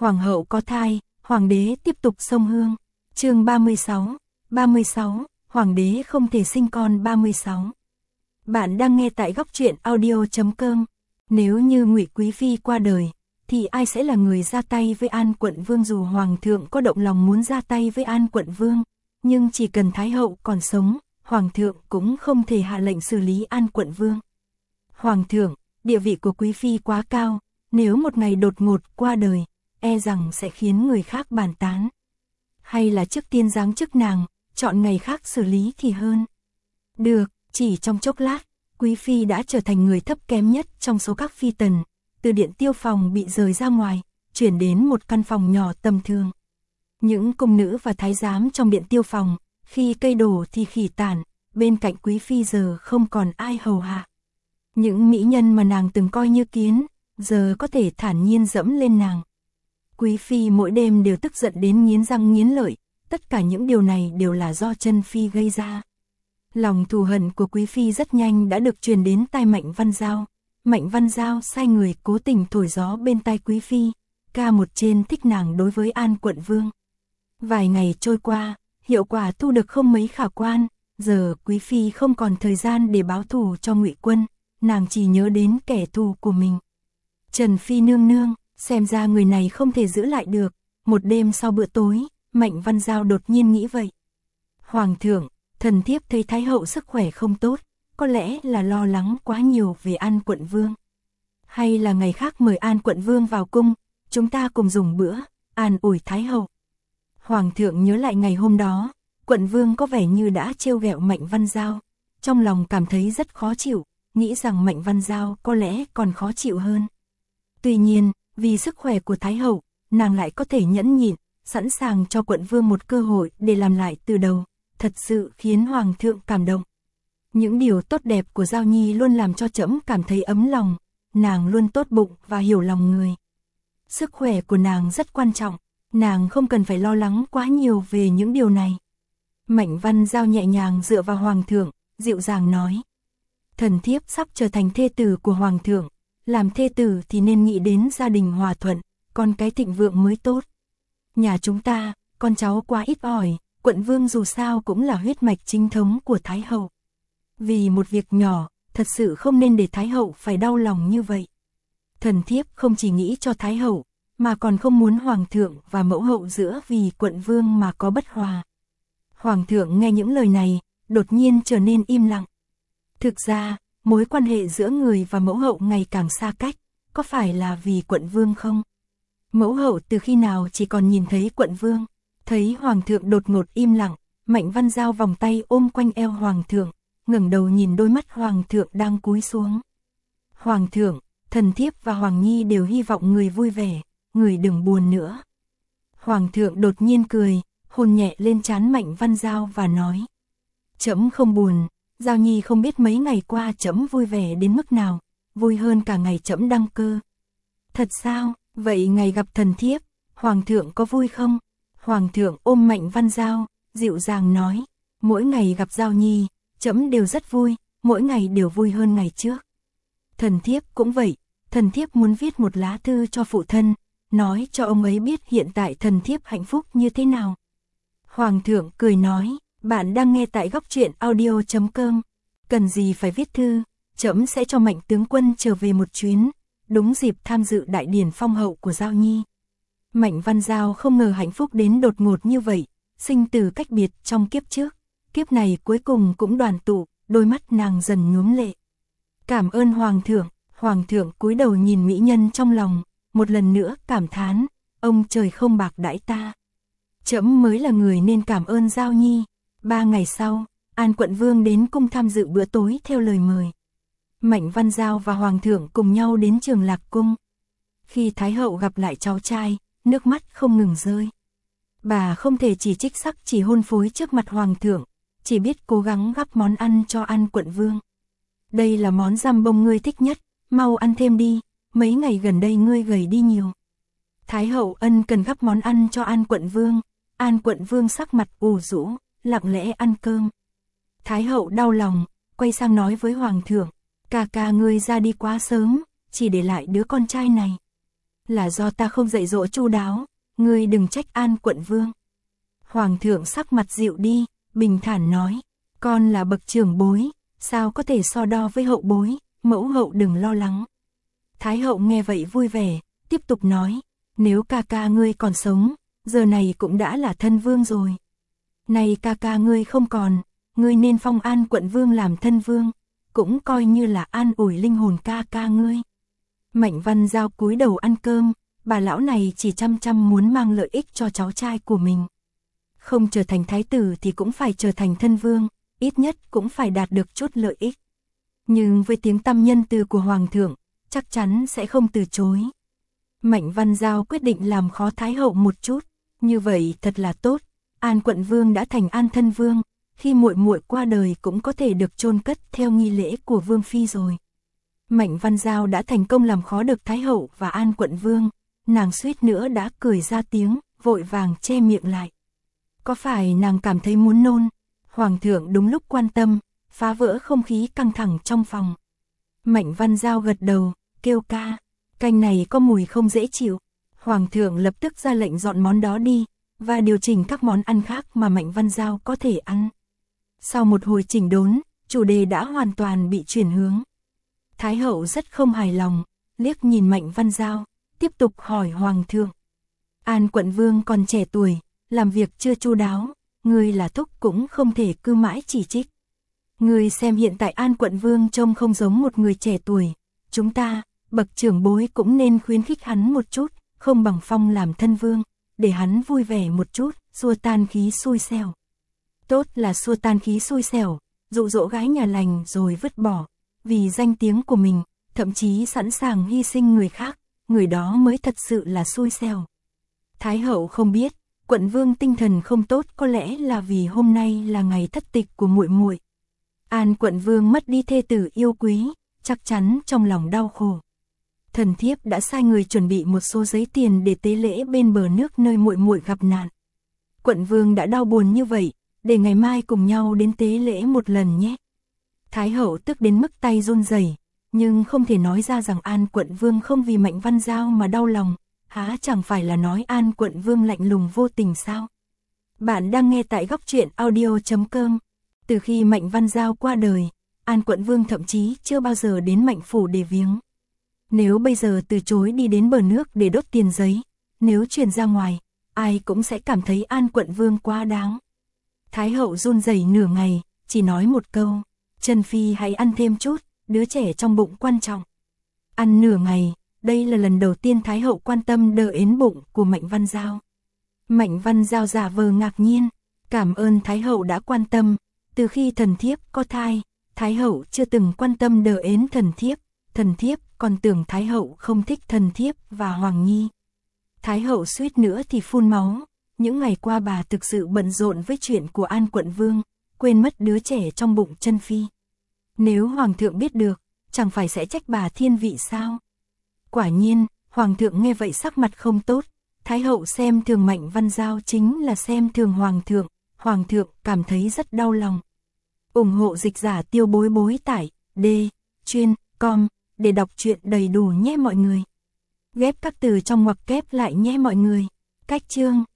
Hoàng hậu có thai, hoàng đế tiếp tục xông hương. Chương 36, hoàng đế không thể sinh con 36. Bạn đang nghe tại góc truyện audio.com. Nếu như Ngụy Quý phi qua đời, thì ai sẽ là người ra tay với An quận vương? Dù hoàng thượng có động lòng muốn ra tay với An quận vương, nhưng chỉ cần thái hậu còn sống, hoàng thượng cũng không thể hạ lệnh xử lý An quận vương. Hoàng thượng, địa vị của quý phi quá cao, nếu một ngày đột ngột qua đời, e rằng sẽ khiến người khác bàn tán. Hay là trước tiên giáng chức nàng, chọn ngày khác xử lý thì hơn. Được, chỉ trong chốc lát, quý phi đã trở thành người thấp kém nhất trong số các phi tần, từ điện tiêu phòng bị rời ra ngoài, chuyển đến một căn phòng nhỏ tầm thường. Những cung nữ và thái giám trong điện tiêu phòng, khi cây đổ thì khỉ tản, bên cạnh quý phi giờ không còn ai hầu hạ. Những mỹ nhân mà nàng từng coi như kiến, giờ có thể thản nhiên dẫm lên nàng. Quý phi mỗi đêm đều tức giận đến nghiến răng nghiến lợi, tất cả những điều này đều là do Chân Phi gây ra. Lòng thù hận của quý phi rất nhanh đã được truyền đến tai Mạnh Văn Giao. Mạnh Văn Giao sai người cố tình thổi gió bên tai quý phi, ca một trên thích nàng đối với An quận vương. Vài ngày trôi qua, hiệu quả thu được không mấy khả quan, giờ quý phi không còn thời gian để báo thù cho Ngụy Quân, nàng chỉ nhớ đến kẻ thù của mình. Trần Phi nương nương, xem ra người này không thể giữ lại được. Một đêm sau bữa tối, Mạnh Văn Giao đột nhiên nghĩ vậy. Hoàng thượng, thần thiếp thấy thái hậu sức khỏe không tốt, có lẽ là lo lắng quá nhiều về An quận vương. Hay là ngày khác mời An quận vương vào cung, chúng ta cùng dùng bữa, an ủi thái hậu. Hoàng thượng nhớ lại ngày hôm đó, quận vương có vẻ như đã trêu ghẹo Mạnh Văn Giao, trong lòng cảm thấy rất khó chịu, nghĩ rằng Mạnh Văn Giao có lẽ còn khó chịu hơn. Tuy nhiên, vì sức khỏe của thái hậu, nàng lại có thể nhẫn nhịn, sẵn sàng cho quận vương một cơ hội để làm lại từ đầu, thật sự khiến hoàng thượng cảm động. Những điều tốt đẹp của Giao Nhi luôn làm cho trẫm cảm thấy ấm lòng, nàng luôn tốt bụng và hiểu lòng người. Sức khỏe của nàng rất quan trọng, nàng không cần phải lo lắng quá nhiều về những điều này. Mạnh Văn Giao nhẹ nhàng dựa vào hoàng thượng, dịu dàng nói. Thần thiếp sắp trở thành thê tử của hoàng thượng, làm thê tử thì nên nghĩ đến gia đình hòa thuận, con cái thịnh vượng mới tốt. Nhà chúng ta, con cháu quá ít ỏi, quận vương dù sao cũng là huyết mạch chính thống của thái hậu. Vì một việc nhỏ, thật sự không nên để thái hậu phải đau lòng như vậy. Thần thiếp không chỉ nghĩ cho thái hậu, mà còn không muốn hoàng thượng và mẫu hậu giữa vì quận vương mà có bất hòa. Hoàng thượng nghe những lời này, đột nhiên trở nên im lặng. Thực ra, mối quan hệ giữa người và mẫu hậu ngày càng xa cách, có phải là vì quận vương không? Mẫu hậu từ khi nào chỉ còn nhìn thấy quận vương? Thấy hoàng thượng đột ngột im lặng, Mạnh Văn Giao vòng tay ôm quanh eo hoàng thượng, ngẩng đầu nhìn đôi mắt hoàng thượng đang cúi xuống. Hoàng thượng, thần thiếp và Hoàng Nhi đều hy vọng người vui vẻ, người đừng buồn nữa. Hoàng thượng đột nhiên cười, hôn nhẹ lên trán Mạnh Văn Giao và nói. Trẫm không buồn, Giao Nhi không biết mấy ngày qua trẫm vui vẻ đến mức nào, vui hơn cả ngày trẫm đăng cơ. Thật sao, vậy ngày gặp thần thiếp, hoàng thượng có vui không? Hoàng thượng ôm Mạnh Văn Giao, dịu dàng nói, mỗi ngày gặp Giao Nhi, trẫm đều rất vui, mỗi ngày đều vui hơn ngày trước. Thần thiếp cũng vậy, thần thiếp muốn viết một lá thư cho phụ thân, nói cho ông ấy biết hiện tại thần thiếp hạnh phúc như thế nào. Hoàng thượng cười nói, bạn đang nghe tại góc truyện audio.com, cần gì phải viết thư, trẫm sẽ cho Mạnh tướng quân trở về một chuyến, đúng dịp tham dự đại điển phong hậu của Giao Nhi. Mạnh Văn Giao không ngờ hạnh phúc đến đột ngột như vậy, sinh từ cách biệt trong kiếp trước, kiếp này cuối cùng cũng đoàn tụ, đôi mắt nàng dần nhuốm lệ. Cảm ơn hoàng thượng cúi đầu nhìn mỹ nhân trong lòng, một lần nữa cảm thán, ông trời không bạc đãi ta. Trẫm mới là người nên cảm ơn Giao Nhi. 3 ngày sau, An quận vương đến cung tham dự bữa tối theo lời mời. Mạnh Văn Giao và hoàng thượng cùng nhau đến Trường Lạc cung. Khi thái hậu gặp lại cháu trai, nước mắt không ngừng rơi. Bà không thể chỉ trích sắc chỉ hôn phối trước mặt hoàng thượng, chỉ biết cố gắng gắp món ăn cho An quận vương. Đây là món giam bông ngươi thích nhất, mau ăn thêm đi, mấy ngày gần đây ngươi gầy đi nhiều. Thái hậu ân cần gắp món ăn cho An quận vương. An quận vương sắc mặt ủ rũ, lặng lẽ ăn cơm. Thái hậu đau lòng, quay sang nói với hoàng thượng, ca ca ngươi ra đi quá sớm, chỉ để lại đứa con trai này. Là do ta không dạy dỗ chu đáo, ngươi đừng trách An quận vương. Hoàng thượng sắc mặt dịu đi, bình thản nói, con là bậc trưởng bối, sao có thể so đo với hậu bối, mẫu hậu đừng lo lắng. Thái hậu nghe vậy vui vẻ, tiếp tục nói, nếu ca ca ngươi còn sống, giờ này cũng đã là thân vương rồi. Này ca ca ngươi không còn, ngươi nên phong An quận vương làm thân vương, cũng coi như là an ủi linh hồn ca ca ngươi. Mạnh Văn Giao cúi đầu ăn cơm, bà lão này chỉ chăm chăm muốn mang lợi ích cho cháu trai của mình. Không trở thành thái tử thì cũng phải trở thành thân vương, ít nhất cũng phải đạt được chút lợi ích. Nhưng với tiếng tăm nhân từ của Hoàng thượng, chắc chắn sẽ không từ chối. Mạnh Văn Giao quyết định làm khó Thái hậu một chút, như vậy thật là tốt. An quận vương đã thành An thân vương, khi muội muội qua đời cũng có thể được chôn cất theo nghi lễ của vương phi rồi. Mạnh Văn Giao đã thành công làm khó được Thái hậu và An quận vương, nàng suýt nữa đã cười ra tiếng, vội vàng che miệng lại. Có phải nàng cảm thấy muốn nôn? Hoàng thượng đúng lúc quan tâm, phá vỡ không khí căng thẳng trong phòng. Mạnh Văn Giao gật đầu, kêu ca, canh này có mùi không dễ chịu. Hoàng thượng lập tức ra lệnh dọn món đó đi, và điều chỉnh các món ăn khác mà Mạnh Văn Giao có thể ăn. Sau một hồi chỉnh đốn, chủ đề đã hoàn toàn bị chuyển hướng. Thái hậu rất không hài lòng, liếc nhìn Mạnh Văn Giao, tiếp tục hỏi Hoàng thượng. An quận vương còn trẻ tuổi, làm việc chưa chu đáo, ngươi là thúc cũng không thể cứ mãi chỉ trích. Ngươi xem hiện tại An quận vương trông không giống một người trẻ tuổi, chúng ta, bậc trưởng bối cũng nên khuyến khích hắn một chút, không bằng phong làm thân vương, để hắn vui vẻ một chút, xua tan khí xui xẻo. Tốt là xua tan khí xui xẻo, dụ dỗ gái nhà lành rồi vứt bỏ, vì danh tiếng của mình, thậm chí sẵn sàng hy sinh người khác, người đó mới thật sự là xui xẻo. Thái hậu không biết, quận vương tinh thần không tốt có lẽ là vì hôm nay là ngày thất tịch của muội muội. An quận vương mất đi thê tử yêu quý, chắc chắn trong lòng đau khổ. Thần thiếp đã sai người chuẩn bị một số giấy tiền để tế lễ bên bờ nước nơi muội muội gặp nạn. Quận vương đã đau buồn như vậy, để ngày mai cùng nhau đến tế lễ một lần nhé. Thái hậu tức đến mức tay run rẩy, nhưng không thể nói ra rằng An quận vương không vì Mạnh Văn Giao mà đau lòng, há chẳng phải là nói An quận vương lạnh lùng vô tình sao? Bạn đang nghe tại Góc Truyện Audio.com. Từ khi Mạnh Văn Giao qua đời, An quận vương thậm chí chưa bao giờ đến Mạnh phủ để viếng. Nếu bây giờ từ chối đi đến bờ nước để đốt tiền giấy, nếu truyền ra ngoài, ai cũng sẽ cảm thấy An quận vương quá đáng. Thái hậu run rẩy nửa ngày, chỉ nói một câu, Trần Phi hãy ăn thêm chút, đứa trẻ trong bụng quan trọng. Ăn nửa ngày, đây là lần đầu tiên Thái hậu quan tâm đỡ ến bụng của Mạnh Văn Giao. Mạnh Văn Giao giả vờ ngạc nhiên, cảm ơn Thái hậu đã quan tâm, từ khi thần thiếp có thai, Thái hậu chưa từng quan tâm đỡ ến thần thiếp còn tưởng Thái hậu không thích thần thiếp và Hoàng Nhi. Thái hậu suýt nữa thì phun máu, những ngày qua bà thực sự bận rộn với chuyện của An quận vương, quên mất đứa trẻ trong bụng Trân Phi. Nếu Hoàng thượng biết được, chẳng phải sẽ trách bà thiên vị sao? Quả nhiên, Hoàng thượng nghe vậy sắc mặt không tốt, Thái hậu xem thường Mạnh Văn Giao chính là xem thường Hoàng thượng cảm thấy rất đau lòng. Ủng hộ dịch giả Tiêu Bối Bối tải D.com để đọc truyện đầy đủ nhé mọi người. Ghép các từ trong ngoặc kép lại nhé mọi người. Cách chương